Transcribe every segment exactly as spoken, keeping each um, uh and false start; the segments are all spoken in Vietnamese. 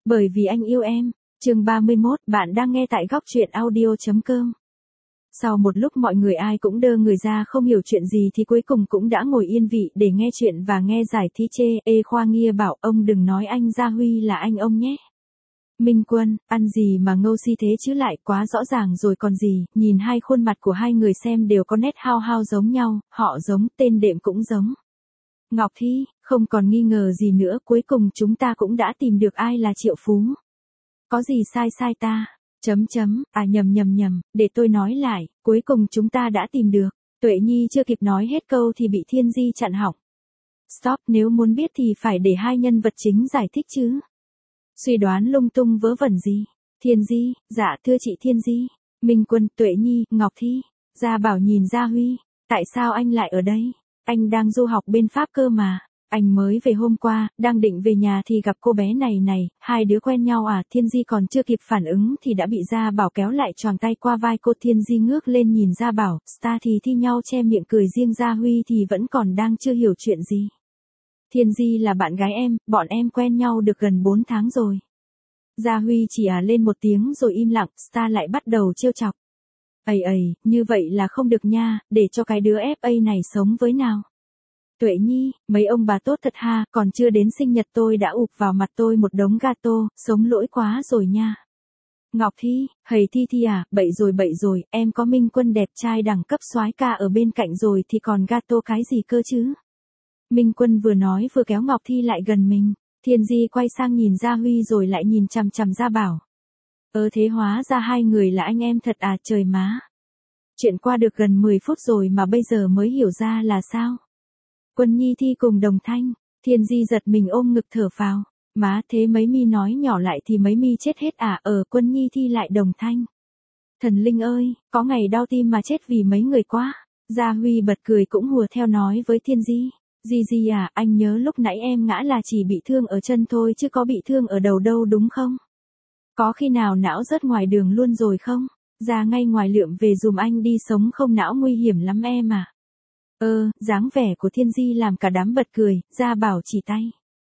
Bởi vì anh yêu em. Chương ba mươi mốt, bạn đang nghe tại góc truyện audio chấm com. Sau một lúc mọi người ai cũng đơ người ra không hiểu chuyện gì thì cuối cùng cũng đã ngồi yên vị để nghe chuyện và nghe giải thi chê. Ê Khoa Nghia bảo ông đừng nói anh Gia Huy là anh ông nhé. Minh Quân, ăn gì mà ngâu si thế chứ, lại quá rõ ràng rồi còn gì, nhìn hai khuôn mặt của hai người xem đều có nét hao hao giống nhau, họ giống, tên đệm cũng giống. Ngọc Thi, không còn nghi ngờ gì nữa, cuối cùng chúng ta cũng đã tìm được ai là Triệu Phú. Có gì sai sai ta? Chấm chấm, à nhầm nhầm nhầm, để tôi nói lại, cuối cùng chúng ta đã tìm được. Tuệ Nhi chưa kịp nói hết câu thì bị Thiên Di chặn họng. Stop, nếu muốn biết thì phải để hai nhân vật chính giải thích chứ. Suy đoán lung tung vớ vẩn gì? Thiên Di, dạ thưa chị Thiên Di. Minh Quân, Tuệ Nhi, Ngọc Thi. Gia Bảo nhìn Gia Huy, tại sao anh lại ở đây? Anh đang du học bên Pháp cơ mà. Anh mới về hôm qua, đang định về nhà thì gặp cô bé này này, hai đứa quen nhau à? Thiên Di còn chưa kịp phản ứng thì đã bị Gia Bảo kéo lại choàng tay qua vai cô. Thiên Di ngước lên nhìn Gia Bảo, Star thì thi nhau che miệng cười, riêng Gia Huy thì vẫn còn đang chưa hiểu chuyện gì. Thiên Di là bạn gái em, bọn em quen nhau được gần bốn tháng rồi. Gia Huy chỉ à lên một tiếng rồi im lặng, Star lại bắt đầu trêu chọc. Ây ây, như vậy là không được nha, để cho cái đứa ép a này sống với nào. Tuệ Nhi, mấy ông bà tốt thật ha, còn chưa đến sinh nhật tôi đã ụp vào mặt tôi một đống gato, sống lỗi quá rồi nha. Ngọc Thi, hầy Thi Thi à, bậy rồi bậy rồi, em có Minh Quân đẹp trai đẳng cấp soái ca ở bên cạnh rồi thì còn gato cái gì cơ chứ. Minh Quân vừa nói vừa kéo Ngọc Thi lại gần mình. Thiên Di quay sang nhìn Gia Huy rồi lại nhìn chằm chằm Gia Bảo. Ơ thế hóa ra hai người là anh em thật à, trời má. Chuyện qua được gần mười phút rồi mà bây giờ mới hiểu ra là sao. Quân Nhi Thi cùng đồng thanh. Thiên Di giật mình ôm ngực thở phào. Má thế mấy mi nói nhỏ lại thì mấy mi chết hết à? Ờ, Quân Nhi Thi lại đồng thanh. Thần linh ơi, có ngày đau tim mà chết vì mấy người quá. Gia Huy bật cười cũng hùa theo nói với Thiên Di. Di Di à, anh nhớ lúc nãy em ngã là chỉ bị thương ở chân thôi chứ có bị thương ở đầu đâu đúng không? Có khi nào não rớt ngoài đường luôn rồi không? Ra ngay ngoài lượm về dùm anh đi, sống không não nguy hiểm lắm em à. Ơ, dáng vẻ của Thiên Di làm cả đám bật cười, Gia Bảo chỉ tay.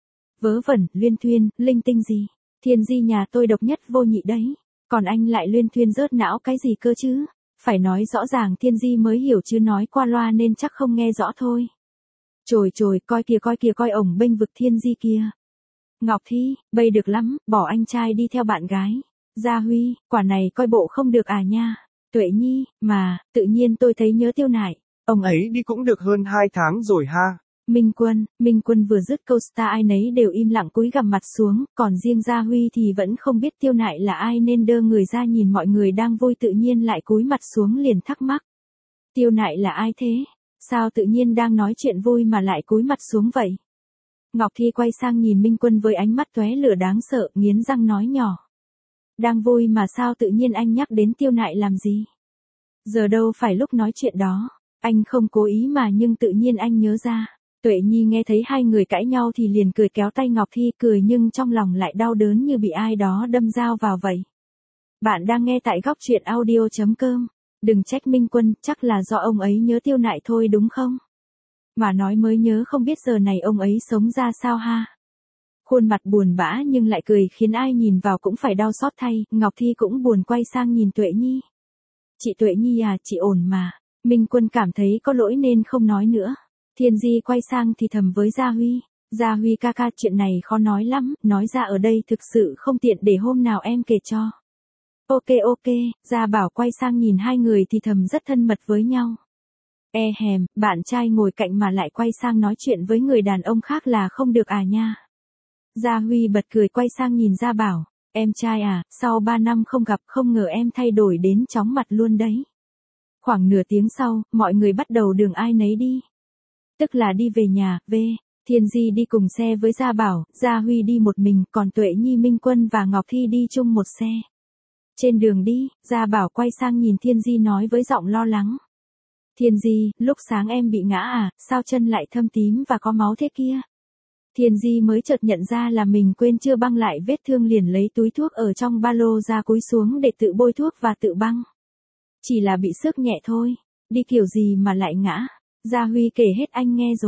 Vớ vẩn, luyên thuyên, linh tinh gì? Thiên Di nhà tôi độc nhất vô nhị đấy. Còn anh lại luyên thuyên rớt não cái gì cơ chứ? Phải nói rõ ràng Thiên Di mới hiểu chứ nói qua loa nên chắc không nghe rõ thôi. Chồi chồi, coi kìa coi kìa coi ổng bênh vực Thiên Di kia. Ngọc Thi, bây được lắm, bỏ anh trai đi theo bạn gái. Gia Huy, quả này coi bộ không được à nha. Tuệ Nhi, mà, tự nhiên tôi thấy nhớ Tiêu Nại. Ông ấy đi cũng được hơn hai tháng rồi ha. Minh Quân, Minh Quân vừa dứt câu Star ai nấy đều im lặng cúi gằm mặt xuống, còn riêng Gia Huy thì vẫn không biết Tiêu Nại là ai nên đơ người ra nhìn mọi người đang vui tự nhiên lại cúi mặt xuống liền thắc mắc. Tiêu Nại là ai thế? Sao tự nhiên đang nói chuyện vui mà lại cúi mặt xuống vậy? Ngọc Thi quay sang nhìn Minh Quân với ánh mắt tóe lửa đáng sợ, nghiến răng nói nhỏ. Đang vui mà sao tự nhiên anh nhắc đến Tiêu Nại làm gì? Giờ đâu phải lúc nói chuyện đó, anh không cố ý mà nhưng tự nhiên anh nhớ ra. Tuệ Nhi nghe thấy hai người cãi nhau thì liền cười kéo tay Ngọc Thi, cười nhưng trong lòng lại đau đớn như bị ai đó đâm dao vào vậy. Bạn đang nghe tại góc truyện audio chấm com. Đừng trách Minh Quân, chắc là do ông ấy nhớ Tiêu Nại thôi đúng không? Mà nói mới nhớ không biết giờ này ông ấy sống ra sao ha. Khuôn mặt buồn bã nhưng lại cười khiến ai nhìn vào cũng phải đau xót thay. Ngọc Thi cũng buồn quay sang nhìn Tuệ Nhi. Chị Tuệ Nhi à, chị ổn mà. Minh Quân cảm thấy có lỗi nên không nói nữa. Thiên Di quay sang thì thầm với Gia Huy. Gia Huy ca ca, chuyện này khó nói lắm, nói ra ở đây thực sự không tiện, để hôm nào em kể cho. Ok ok, Gia Bảo quay sang nhìn hai người thì thầm rất thân mật với nhau. E hèm, bạn trai ngồi cạnh mà lại quay sang nói chuyện với người đàn ông khác là không được à nha. Gia Huy bật cười quay sang nhìn Gia Bảo. Em trai à, sau ba năm không gặp không ngờ em thay đổi đến chóng mặt luôn đấy. Khoảng nửa tiếng sau, mọi người bắt đầu đường ai nấy đi. Tức là đi về nhà, về. Thiên Di đi cùng xe với Gia Bảo, Gia Huy đi một mình, còn Tuệ Nhi, Minh Quân và Ngọc Thi đi chung một xe. Trên đường đi, Gia Bảo quay sang nhìn Thiên Di nói với giọng lo lắng. Thiên Di, lúc sáng em bị ngã à, sao chân lại thâm tím và có máu thế kia? Thiên Di mới chợt nhận ra là mình quên chưa băng lại vết thương, liền lấy túi thuốc ở trong ba lô ra cúi xuống để tự bôi thuốc và tự băng. Chỉ là bị xước nhẹ thôi, đi kiểu gì mà lại ngã? Gia Huy kể hết anh nghe rồi.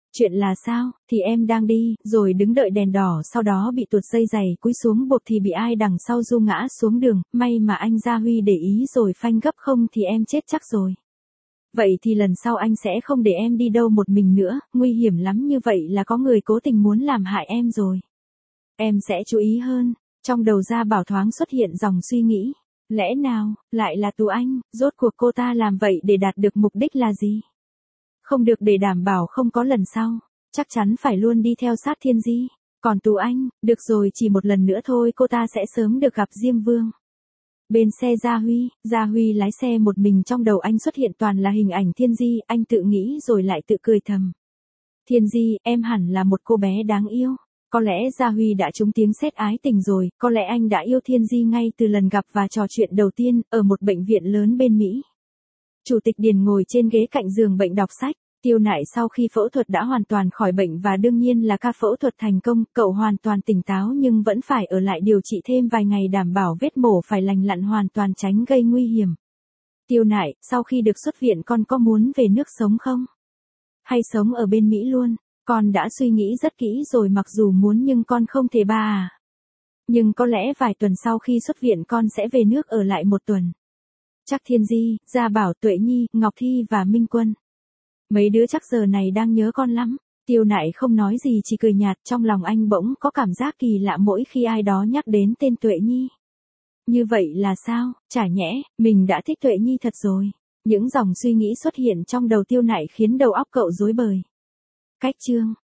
Chuyện là sao, thì em đang đi, rồi đứng đợi đèn đỏ sau đó bị tuột dây giày, cúi xuống bộp thì bị ai đằng sau du ngã xuống đường, may mà anh Gia Huy để ý rồi phanh gấp không thì em chết chắc rồi. Vậy thì lần sau anh sẽ không để em đi đâu một mình nữa, nguy hiểm lắm như vậy là có người cố tình muốn làm hại em rồi. Em sẽ chú ý hơn, trong đầu Gia Bảo thoáng xuất hiện dòng suy nghĩ. Lẽ nào, lại là Tú Anh, rốt cuộc cô ta làm vậy để đạt được mục đích là gì? Không được để đảm bảo không có lần sau, chắc chắn phải luôn đi theo sát Thiên Di. Còn Tú Anh, được rồi chỉ một lần nữa thôi cô ta sẽ sớm được gặp Diêm Vương. Bên xe Gia Huy, Gia Huy lái xe một mình trong đầu anh xuất hiện toàn là hình ảnh Thiên Di, anh tự nghĩ rồi lại tự cười thầm. Thiên Di, em hẳn là một cô bé đáng yêu. Có lẽ Gia Huy đã trúng tiếng sét ái tình rồi, có lẽ anh đã yêu Thiên Di ngay từ lần gặp và trò chuyện đầu tiên, ở một bệnh viện lớn bên Mỹ. Chủ tịch Điền ngồi trên ghế cạnh giường bệnh đọc sách, Tiêu Nại sau khi phẫu thuật đã hoàn toàn khỏi bệnh và đương nhiên là ca phẫu thuật thành công, cậu hoàn toàn tỉnh táo nhưng vẫn phải ở lại điều trị thêm vài ngày đảm bảo vết mổ phải lành lặn hoàn toàn tránh gây nguy hiểm. Tiêu Nại, sau khi được xuất viện con có muốn về nước sống không? Hay sống ở bên Mỹ luôn? Con đã suy nghĩ rất kỹ rồi mặc dù muốn nhưng con không thể ba à. Nhưng có lẽ vài tuần sau khi xuất viện con sẽ về nước ở lại một tuần. Chắc Thiên Di, Gia Bảo, Tuệ Nhi, Ngọc Thi và Minh Quân. Mấy đứa chắc giờ này đang nhớ con lắm. Tiêu Nại không nói gì chỉ cười nhạt, trong lòng anh bỗng có cảm giác kỳ lạ mỗi khi ai đó nhắc đến tên Tuệ Nhi. Như vậy là sao, chả nhẽ, mình đã thích Tuệ Nhi thật rồi. Những dòng suy nghĩ xuất hiện trong đầu Tiêu Nại khiến đầu óc cậu rối bời. Cách chương